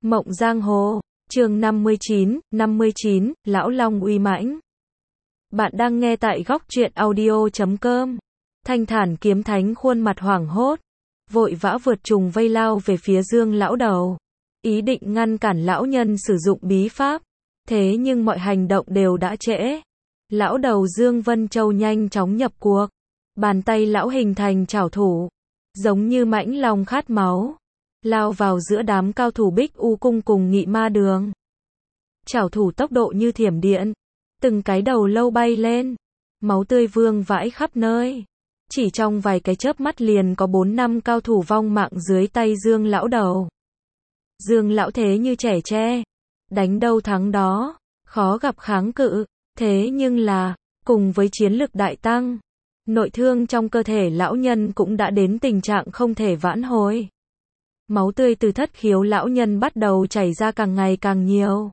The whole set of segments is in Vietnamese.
Mộng giang hồ, chương 59, Lão Long uy mãnh. Bạn đang nghe tại góc truyện audio.com. Thanh Thản kiếm thánh khuôn mặt hoảng hốt, vội vã vượt trùng vây lao về phía Dương lão đầu, ý định ngăn cản lão nhân sử dụng bí pháp. Thế nhưng mọi hành động đều đã trễ. Lão đầu Dương Vân Châu nhanh chóng nhập cuộc, bàn tay lão hình thành trảo thủ, giống như mãnh long khát máu, lao vào giữa đám cao thủ Bích U cung cùng Nghị Ma Đường. Trảo thủ tốc độ như thiểm điện, từng cái đầu lâu bay lên, máu tươi vương vãi khắp nơi. Chỉ trong vài cái chớp mắt liền có 4-5 cao thủ vong mạng dưới tay Dương lão đầu. Dương lão thế như trẻ tre, đánh đâu thắng đó, khó gặp kháng cự. Thế nhưng là, cùng với chiến lực đại tăng, nội thương trong cơ thể lão nhân cũng đã đến tình trạng không thể vãn hồi. Máu tươi từ thất khiếu lão nhân bắt đầu chảy ra càng ngày càng nhiều,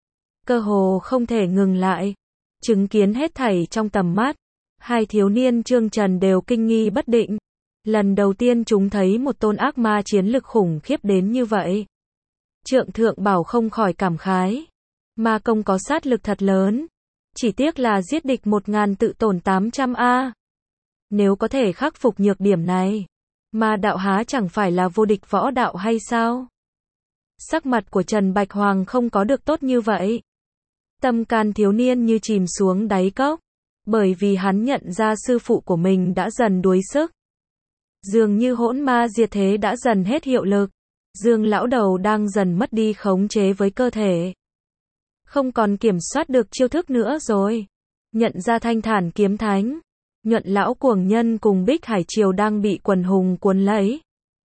cơ hồ không thể ngừng lại. Chứng kiến hết thảy trong tầm mắt, hai thiếu niên Trương Trần đều kinh nghi bất định. Lần đầu tiên chúng thấy một tôn ác ma chiến lực khủng khiếp đến như vậy. Trượng Thượng Bảo không khỏi cảm khái, ma công có sát lực thật lớn, chỉ tiếc là giết địch 1000 tự tổn 800 a. Nếu có thể khắc phục nhược điểm này, ma đạo há chẳng phải là vô địch võ đạo hay sao? Sắc mặt của Trần Bạch Hoàng không có được tốt như vậy. Tâm can thiếu niên như chìm xuống đáy cốc, bởi vì hắn nhận ra sư phụ của mình đã dần đuối sức. Dường như hỗn ma diệt thế đã dần hết hiệu lực. Dương lão đầu đang dần mất đi khống chế với cơ thể, không còn kiểm soát được chiêu thức nữa rồi. Nhận ra Thanh Thản kiếm thánh, Nhuận lão cuồng nhân cùng Bích Hải Triều đang bị quần hùng cuốn lấy,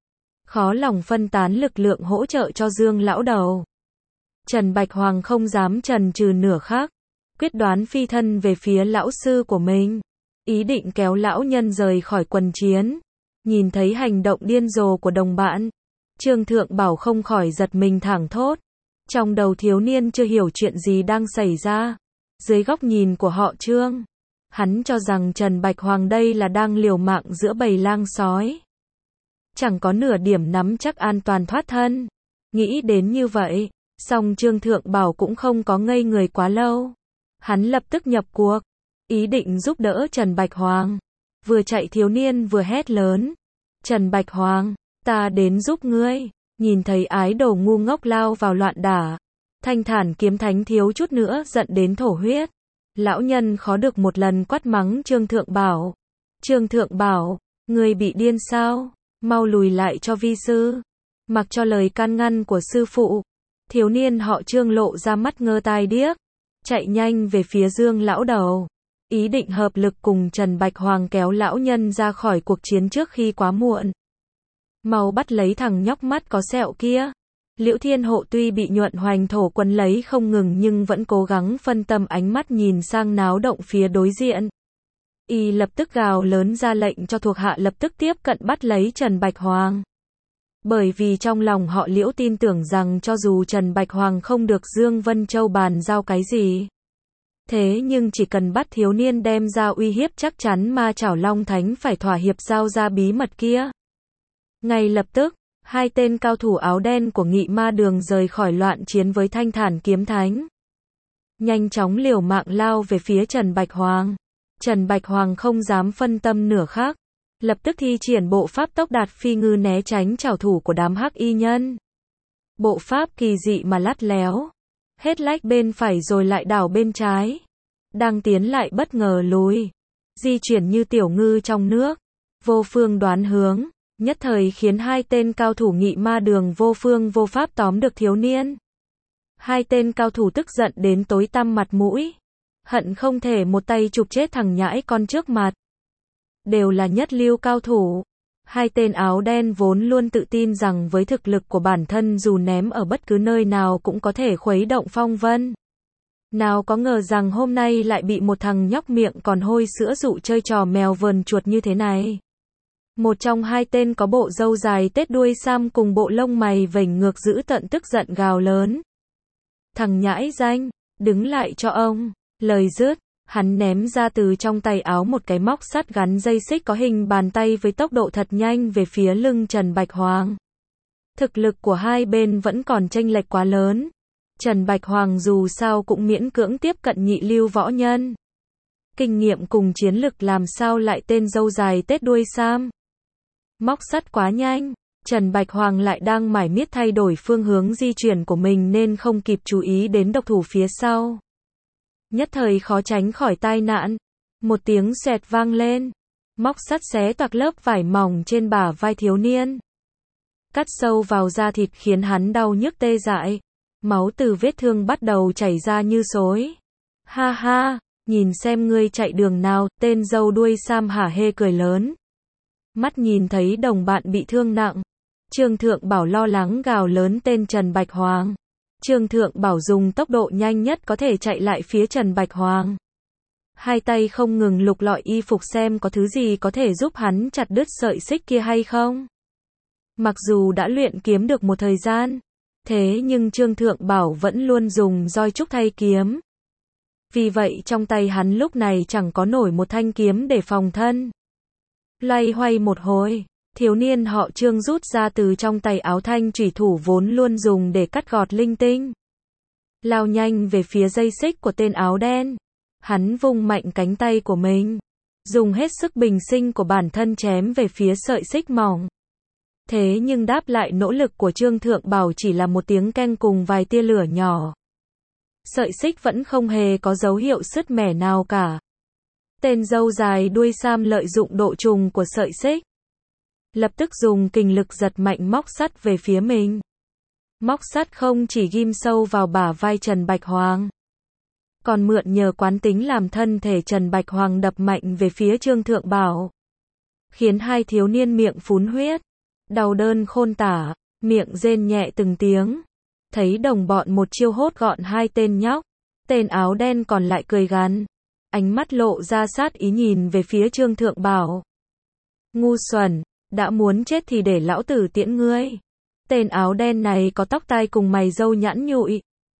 khó lòng phân tán lực lượng hỗ trợ cho Dương lão đầu. Trần Bạch Hoàng không dám chần chừ nửa khắc, quyết đoán phi thân về phía lão sư của mình, ý định kéo lão nhân rời khỏi quần chiến. Nhìn thấy hành động điên rồ của đồng bạn, Trương Thượng Bảo không khỏi giật mình thảng thốt. Trong đầu thiếu niên chưa hiểu chuyện gì đang xảy ra. Dưới góc nhìn của họ Trương, hắn cho rằng Trần Bạch Hoàng đây là đang liều mạng giữa bầy lang sói, chẳng có nửa điểm nắm chắc an toàn thoát thân. Nghĩ đến như vậy, song Trương Thượng Bảo cũng không có ngây người quá lâu. Hắn lập tức nhập cuộc, ý định giúp đỡ Trần Bạch Hoàng. Vừa chạy thiếu niên vừa hét lớn, Trần Bạch Hoàng, ta đến giúp ngươi. Nhìn thấy ái đồ ngu ngốc lao vào loạn đả, Thanh Thản kiếm thánh thiếu chút nữa giận đến thổ huyết. Lão nhân khó được một lần quát mắng Trương Thượng Bảo. Trương Thượng Bảo, ngươi bị điên sao? Mau lùi lại cho vi sư. Mặc cho lời can ngăn của sư phụ, thiếu niên họ Trương lộ ra mắt ngơ tai điếc, chạy nhanh về phía Dương lão đầu, ý định hợp lực cùng Trần Bạch Hoàng kéo lão nhân ra khỏi cuộc chiến trước khi quá muộn. Mau bắt lấy thằng nhóc mắt có sẹo kia. Liễu Thiên Hộ tuy bị Nhuận Hoành thổ quấn lấy không ngừng nhưng vẫn cố gắng phân tâm ánh mắt nhìn sang náo động phía đối diện. Y lập tức gào lớn ra lệnh cho thuộc hạ lập tức tiếp cận bắt lấy Trần Bạch Hoàng. Bởi vì trong lòng họ Liễu tin tưởng rằng cho dù Trần Bạch Hoàng không được Dương Vân Châu bàn giao cái gì, thế nhưng chỉ cần bắt thiếu niên đem ra uy hiếp chắc chắn Ma Chảo Long Thánh phải thỏa hiệp giao ra bí mật kia. Ngay lập tức, hai tên cao thủ áo đen của Nghị Ma Đường rời khỏi loạn chiến với Thanh Thản kiếm thánh, nhanh chóng liều mạng lao về phía Trần Bạch Hoàng. Trần Bạch Hoàng không dám phân tâm nửa khắc, lập tức thi triển bộ pháp tốc đạt phi ngư né tránh trảo thủ của đám hắc y nhân. Bộ pháp kỳ dị mà lắt léo, hết lách bên phải rồi lại đảo bên trái, đang tiến lại bất ngờ lùi, di chuyển như tiểu ngư trong nước, vô phương đoán hướng. Nhất thời khiến hai tên cao thủ Nghị Ma Đường vô phương vô pháp tóm được thiếu niên. Hai tên cao thủ tức giận đến tối tăm mặt mũi, hận không thể một tay chụp chết thằng nhãi con trước mặt. Đều là nhất lưu cao thủ. Hai tên áo đen vốn luôn tự tin rằng với thực lực của bản thân dù ném ở bất cứ nơi nào cũng có thể khuấy động phong vân. Nào có ngờ rằng hôm nay lại bị một thằng nhóc miệng còn hôi sữa dụ chơi trò mèo vờn chuột như thế này. Một trong hai tên có bộ râu dài tết đuôi sam cùng bộ lông mày vểnh ngược giữ tận tức giận gào lớn. Thằng nhãi danh, đứng lại cho ông. Lời dứt, hắn ném ra từ trong tay áo một cái móc sắt gắn dây xích có hình bàn tay với tốc độ thật nhanh về phía lưng Trần Bạch Hoàng. Thực lực của hai bên vẫn còn chênh lệch quá lớn. Trần Bạch Hoàng dù sao cũng miễn cưỡng tiếp cận nhị lưu võ nhân. Kinh nghiệm cùng chiến lực làm sao lại tên râu dài tết đuôi sam. Móc sắt quá nhanh. Trần Bạch Hoàng lại đang mải miết thay đổi phương hướng di chuyển của mình nên không kịp chú ý đến độc thủ phía sau. Nhất thời khó tránh khỏi tai nạn. Một tiếng xoẹt vang lên. Móc sắt xé toạc lớp vải mỏng trên bả vai thiếu niên. Cắt sâu vào da thịt khiến hắn đau nhức tê dại. Máu từ vết thương bắt đầu chảy ra như xối. Ha ha, nhìn xem ngươi chạy đường nào, tên râu đuôi sam hả hê cười lớn. Mắt nhìn thấy đồng bạn bị thương nặng. Trương Thượng Bảo lo lắng gào lớn tên Trần Bạch Hoàng. Trương Thượng Bảo dùng tốc độ nhanh nhất có thể chạy lại phía Trần Bạch Hoàng. Hai tay không ngừng lục lọi y phục xem có thứ gì có thể giúp hắn chặt đứt sợi xích kia hay không. Mặc dù đã luyện kiếm được một thời gian, thế nhưng Trương Thượng Bảo vẫn luôn dùng roi trúc thay kiếm. Vì vậy trong tay hắn lúc này chẳng có nổi một thanh kiếm để phòng thân. Loay hoay một hồi, thiếu niên họ Trương rút ra từ trong tay áo thanh chủy thủ vốn luôn dùng để cắt gọt linh tinh. Lao nhanh về phía dây xích của tên áo đen. Hắn vung mạnh cánh tay của mình, dùng hết sức bình sinh của bản thân chém về phía sợi xích mỏng. Thế nhưng đáp lại nỗ lực của Trương Thượng Bảo chỉ là một tiếng keng cùng vài tia lửa nhỏ. Sợi xích vẫn không hề có dấu hiệu sứt mẻ nào cả. Tên râu dài đuôi sam lợi dụng độ trùng của sợi xích. Lập tức dùng kình lực giật mạnh móc sắt về phía mình. Móc sắt không chỉ ghim sâu vào bả vai Trần Bạch Hoàng, còn mượn nhờ quán tính làm thân thể Trần Bạch Hoàng đập mạnh về phía Trương Thượng Bảo. Khiến hai thiếu niên miệng phún huyết. Đau đớn khôn tả, miệng rên nhẹ từng tiếng. Thấy đồng bọn một chiêu hốt gọn hai tên nhóc. Tên áo đen còn lại cười gằn. Ánh mắt lộ ra sát ý nhìn về phía Trương Thượng Bảo. Ngu xuẩn, đã muốn chết thì để lão tử tiễn ngươi. Tên áo đen này có tóc tai cùng mày râu nhẵn nhụi.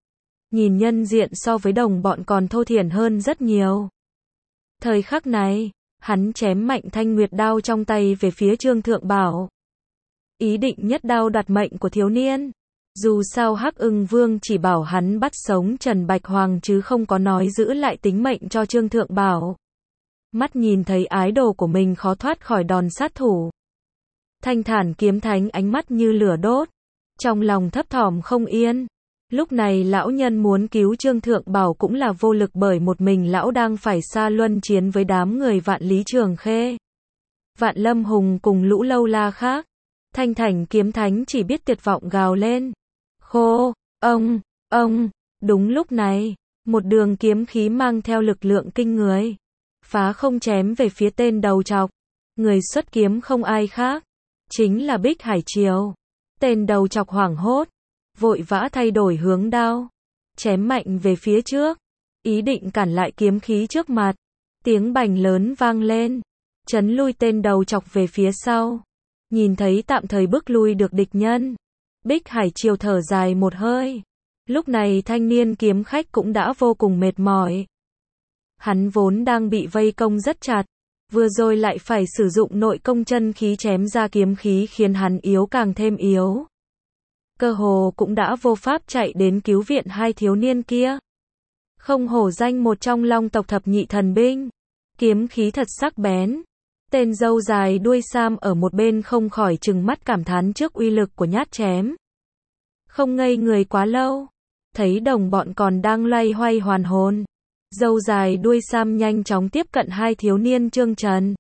Nhìn nhân diện so với đồng bọn còn thô thiển hơn rất nhiều. Thời khắc này, hắn chém mạnh thanh nguyệt đao trong tay về phía Trương Thượng Bảo. Ý định nhất đao đoạt mệnh của thiếu niên. Dù sao Hắc Ưng Vương chỉ bảo hắn bắt sống Trần Bạch Hoàng chứ không có nói giữ lại tính mệnh cho Trương Thượng Bảo. Mắt nhìn thấy ái đồ của mình khó thoát khỏi đòn sát thủ. Thanh Thản Kiếm Thánh ánh mắt như lửa đốt. Trong lòng thấp thỏm không yên. Lúc này lão nhân muốn cứu Trương Thượng Bảo cũng là vô lực bởi một mình lão đang phải xa luân chiến với đám người Vạn Lý Trường Khê, Vạn Lâm Hùng cùng lũ lâu la khác. Thanh Thản Kiếm Thánh chỉ biết tuyệt vọng gào lên. Khô, ông, đúng lúc này, một đường kiếm khí mang theo lực lượng kinh người. Phá không chém về phía tên đầu trọc. Người xuất kiếm không ai khác. Chính là Bích Hải Triều. Tên đầu trọc hoảng hốt. Vội vã thay đổi hướng đao. Chém mạnh về phía trước. Ý định cản lại kiếm khí trước mặt. Tiếng bành lớn vang lên. Chấn lui tên đầu trọc về phía sau. Nhìn thấy tạm thời bước lui được địch nhân. Bích Hải Triều thở dài một hơi. Lúc này thanh niên kiếm khách cũng đã vô cùng mệt mỏi. Hắn vốn đang bị vây công rất chặt. Vừa rồi lại phải sử dụng nội công chân khí chém ra kiếm khí khiến hắn yếu càng thêm yếu. Cơ hồ cũng đã vô pháp chạy đến cứu viện hai thiếu niên kia. Không hổ danh một trong Long tộc thập nhị thần binh. Kiếm khí thật sắc bén. Tên râu dài đuôi sam ở một bên không khỏi trừng mắt cảm thán trước uy lực của nhát chém. Không ngây người quá lâu. Thấy đồng bọn còn đang loay hoay hoàn hồn. Râu dài đuôi sam nhanh chóng tiếp cận hai thiếu niên Trương Trần.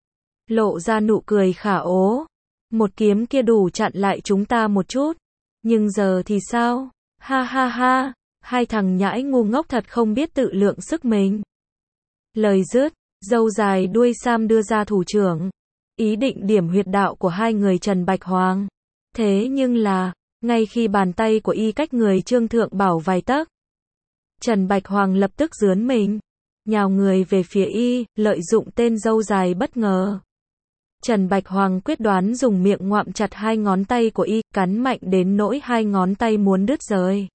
Lộ ra nụ cười khả ố. Một kiếm kia đủ chặn lại chúng ta một chút. Nhưng giờ thì sao? Ha ha ha. Hai thằng nhãi ngu ngốc thật không biết tự lượng sức mình. Lời dứt, râu dài đuôi sam đưa ra thủ trưởng. Ý định điểm huyệt đạo của hai người Trần Bạch Hoàng. Thế nhưng là, ngay khi bàn tay của y cách người Trương Thượng Bảo vài tấc, Trần Bạch Hoàng lập tức giướn mình, nhào người về phía y, lợi dụng tên râu dài bất ngờ. Trần Bạch Hoàng quyết đoán dùng miệng ngoạm chặt hai ngón tay của y, cắn mạnh đến nỗi hai ngón tay muốn đứt rời.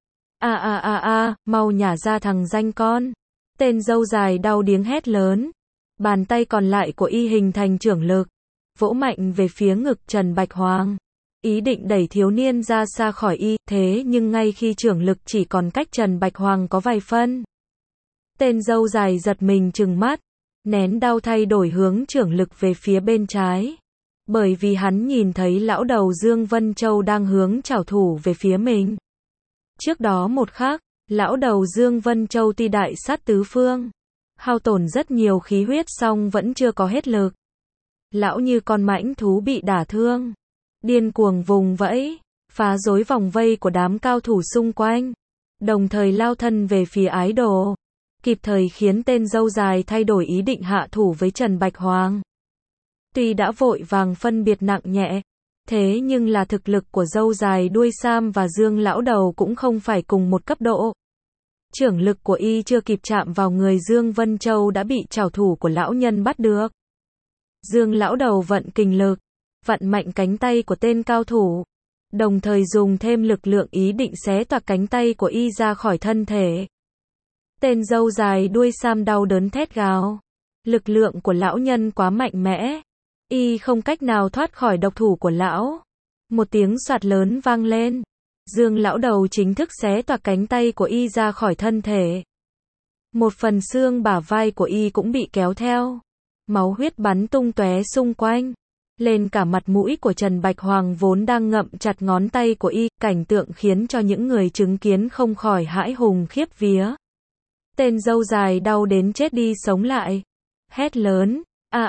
Mau nhả ra thằng danh con. Tên râu dài đau điếng hét lớn. Bàn tay còn lại của y hình thành chưởng lực, vỗ mạnh về phía ngực Trần Bạch Hoàng. ý định đẩy thiếu niên ra xa khỏi y, thế nhưng ngay khi chưởng lực chỉ còn cách Trần Bạch Hoàng có vài phân. Tên râu dài giật mình trừng mắt, nén đau thay đổi hướng chưởng lực về phía bên trái. Bởi vì hắn nhìn thấy lão đầu Dương Vân Châu đang hướng trảo thủ về phía mình. Trước đó một khắc, lão đầu Dương Vân Châu tuy đại sát tứ phương, hao tổn rất nhiều khí huyết song vẫn chưa có hết lực. Lão như con mãnh thú bị đả thương, điên cuồng vùng vẫy, phá rối vòng vây của đám cao thủ xung quanh, đồng thời lao thân về phía ái đồ, kịp thời khiến tên râu dài thay đổi ý định hạ thủ với Trần Bạch Hoàng. Tuy đã vội vàng phân biệt nặng nhẹ, thế nhưng là thực lực của râu dài đuôi sam và Dương lão đầu cũng không phải cùng một cấp độ. Chưởng lực của y chưa kịp chạm vào người Dương Vân Châu đã bị trảo thủ của lão nhân bắt được. Dương lão đầu vận kình lực, vặn mạnh cánh tay của tên cao thủ, đồng thời dùng thêm lực lượng ý định xé toạc cánh tay của y ra khỏi thân thể. Tên râu dài đuôi sam đau đớn thét gào. Lực lượng của lão nhân quá mạnh mẽ, y không cách nào thoát khỏi độc thủ của lão. Một tiếng soạt lớn vang lên, Dương lão đầu chính thức xé toạc cánh tay của y ra khỏi thân thể. Một phần xương bả vai của y cũng bị kéo theo, máu huyết bắn tung tóe xung quanh, lên cả mặt mũi của Trần Bạch Hoàng vốn đang ngậm chặt ngón tay của y, cảnh tượng khiến cho những người chứng kiến không khỏi hãi hùng khiếp vía. Tên râu dài đau đến chết đi sống lại, hét lớn,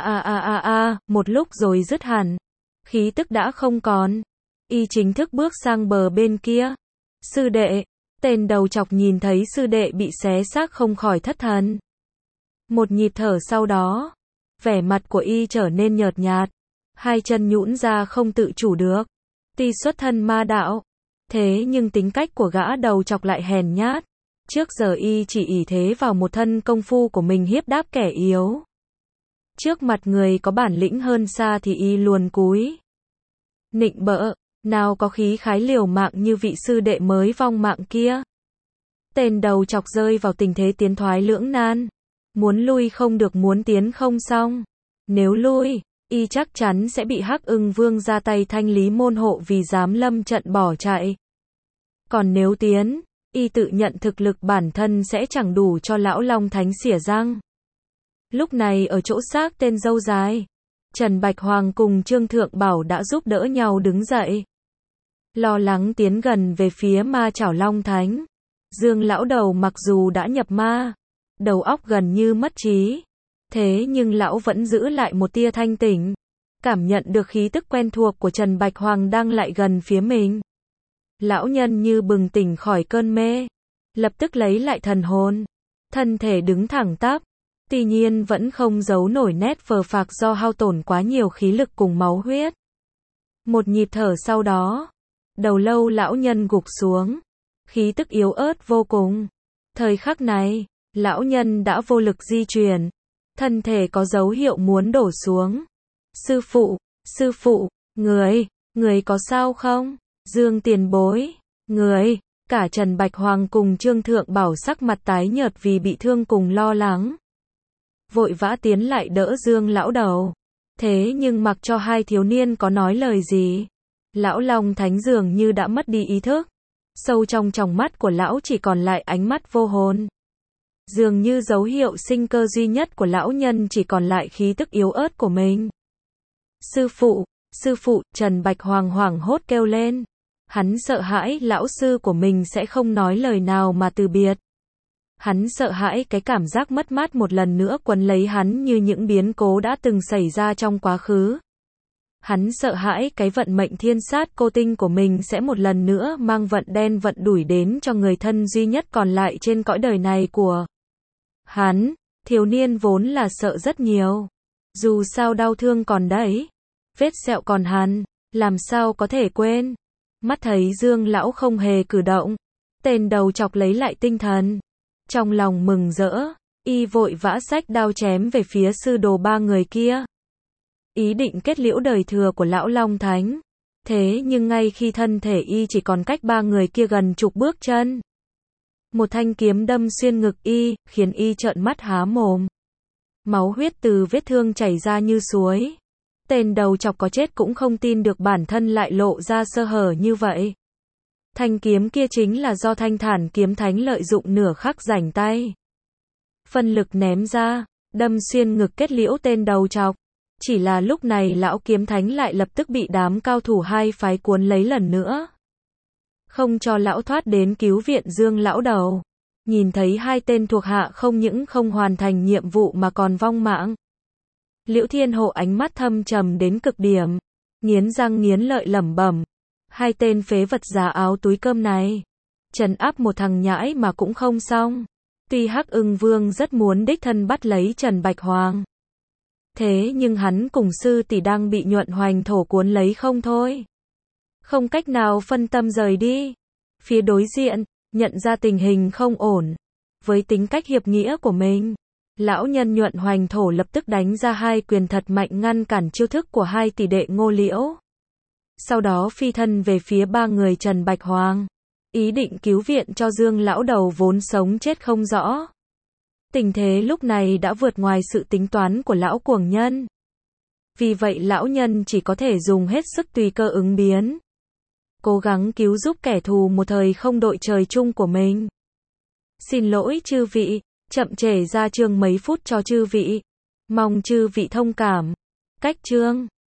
một lúc rồi dứt hẳn, khí tức đã không còn, y chính thức bước sang bờ bên kia. Sư đệ, tên đầu chọc nhìn thấy sư đệ bị xé xác không khỏi thất thần. Một nhịp thở sau đó, vẻ mặt của y trở nên nhợt nhạt, hai chân nhũn ra không tự chủ được. Tuy xuất thân ma đạo, thế nhưng tính cách của gã đầu chọc lại hèn nhát. Trước giờ y chỉ ỷ thế vào một thân công phu của mình hiếp đáp kẻ yếu. Trước mặt người có bản lĩnh hơn xa thì y luồn cúi, nịnh bợ, nào có khí khái liều mạng như vị sư đệ mới vong mạng kia. Tên đầu chọc rơi vào tình thế tiến thoái lưỡng nan, muốn lui không được, muốn tiến không xong. Nếu lui, y chắc chắn sẽ bị Hắc Ưng Vương ra tay thanh lý môn hộ vì dám lâm trận bỏ chạy. Còn nếu tiến, y tự nhận thực lực bản thân sẽ chẳng đủ cho lão Long Thánh xỉa răng. Lúc này ở chỗ xác tên râu dài, Trần Bạch Hoàng cùng Trương Thượng Bảo đã giúp đỡ nhau đứng dậy, lo lắng tiến gần về phía ma chảo Long Thánh. Dương lão đầu mặc dù đã nhập ma, đầu óc gần như mất trí, thế nhưng lão vẫn giữ lại một tia thanh tỉnh, cảm nhận được khí tức quen thuộc của Trần Bạch Hoàng đang lại gần phía mình. Lão nhân như bừng tỉnh khỏi cơn mê, lập tức lấy lại thần hồn, thân thể đứng thẳng tắp, tuy nhiên vẫn không giấu nổi nét phờ phạc do hao tổn quá nhiều khí lực cùng máu huyết. Một nhịp thở sau đó, đầu lâu lão nhân gục xuống, khí tức yếu ớt vô cùng. Thời khắc này, lão nhân đã vô lực di chuyển, thân thể có dấu hiệu muốn đổ xuống. Sư phụ, người có sao không? Dương tiền bối, cả Trần Bạch Hoàng cùng Trương Thượng Bảo sắc mặt tái nhợt vì bị thương cùng lo lắng. Vội vã tiến lại đỡ Dương lão đầu. Thế nhưng mặc cho hai thiếu niên có nói lời gì, lão Long Thánh dường như đã mất đi ý thức. Sâu trong tròng mắt của lão chỉ còn lại ánh mắt vô hồn. Dường như dấu hiệu sinh cơ duy nhất của lão nhân chỉ còn lại khí tức yếu ớt của mình. Sư phụ, Trần Bạch Hoàng hoảng hốt kêu lên. Hắn sợ hãi lão sư của mình sẽ không nói lời nào mà từ biệt. Hắn sợ hãi cái cảm giác mất mát một lần nữa quấn lấy hắn như những biến cố đã từng xảy ra trong quá khứ. Hắn sợ hãi cái vận mệnh thiên sát cô tinh của mình sẽ một lần nữa mang vận đen vận đủi đến cho người thân duy nhất còn lại trên cõi đời này của hắn. Thiếu niên vốn là sợ rất nhiều. Dù sao đau thương còn đấy, vết sẹo còn hằn, làm sao có thể quên. Mắt thấy Dương lão không hề cử động, tên đầu chọc lấy lại tinh thần. Trong lòng mừng rỡ, y vội vã xách đao chém về phía sư đồ ba người kia. Ý định kết liễu đời thừa của lão Long Thánh. Thế nhưng ngay khi thân thể y chỉ còn cách ba người kia gần chục bước chân, một thanh kiếm đâm xuyên ngực y, khiến y trợn mắt há mồm. Máu huyết từ vết thương chảy ra như suối. Tên đầu chọc có chết cũng không tin được bản thân lại lộ ra sơ hở như vậy. Thanh kiếm kia chính là do Thanh Thản Kiếm Thánh lợi dụng nửa khắc rảnh tay. Phân lực ném ra, đâm xuyên ngực kết liễu tên đầu chọc. Chỉ là lúc này lão kiếm thánh lại lập tức bị đám cao thủ hai phái cuốn lấy lần nữa. Không cho lão thoát đến cứu viện Dương lão đầu. Nhìn thấy hai tên thuộc hạ không những không hoàn thành nhiệm vụ mà còn vong mạng. Liễu Thiên Hộ ánh mắt thâm trầm đến cực điểm. Nghiến răng nghiến lợi lẩm bẩm. Hai tên phế vật giá áo túi cơm này. Trấn áp một thằng nhãi mà cũng không xong. Tuy Hắc Ưng Vương rất muốn đích thân bắt lấy Trần Bạch Hoàng. Thế nhưng hắn cùng sư tỷ đang bị Nhuận Hoành Thổ cuốn lấy không thôi. Không cách nào phân tâm rời đi. Phía đối diện, nhận ra tình hình không ổn. Với tính cách hiệp nghĩa của mình, lão nhân Nhuận Hoành Thổ lập tức đánh ra hai quyền thật mạnh ngăn cản chiêu thức của hai tỷ đệ Ngô Liễu. Sau đó phi thân về phía ba người Trần Bạch Hoàng. Ý định cứu viện cho Dương lão đầu vốn sống chết không rõ. Tình thế lúc này đã vượt ngoài sự tính toán của lão cuồng nhân. Vì vậy lão nhân chỉ có thể dùng hết sức tùy cơ ứng biến. Cố gắng cứu giúp kẻ thù một thời không đội trời chung của mình. Xin lỗi chư vị, chậm trễ ra chương mấy phút cho chư vị. Mong chư vị thông cảm. Cách chương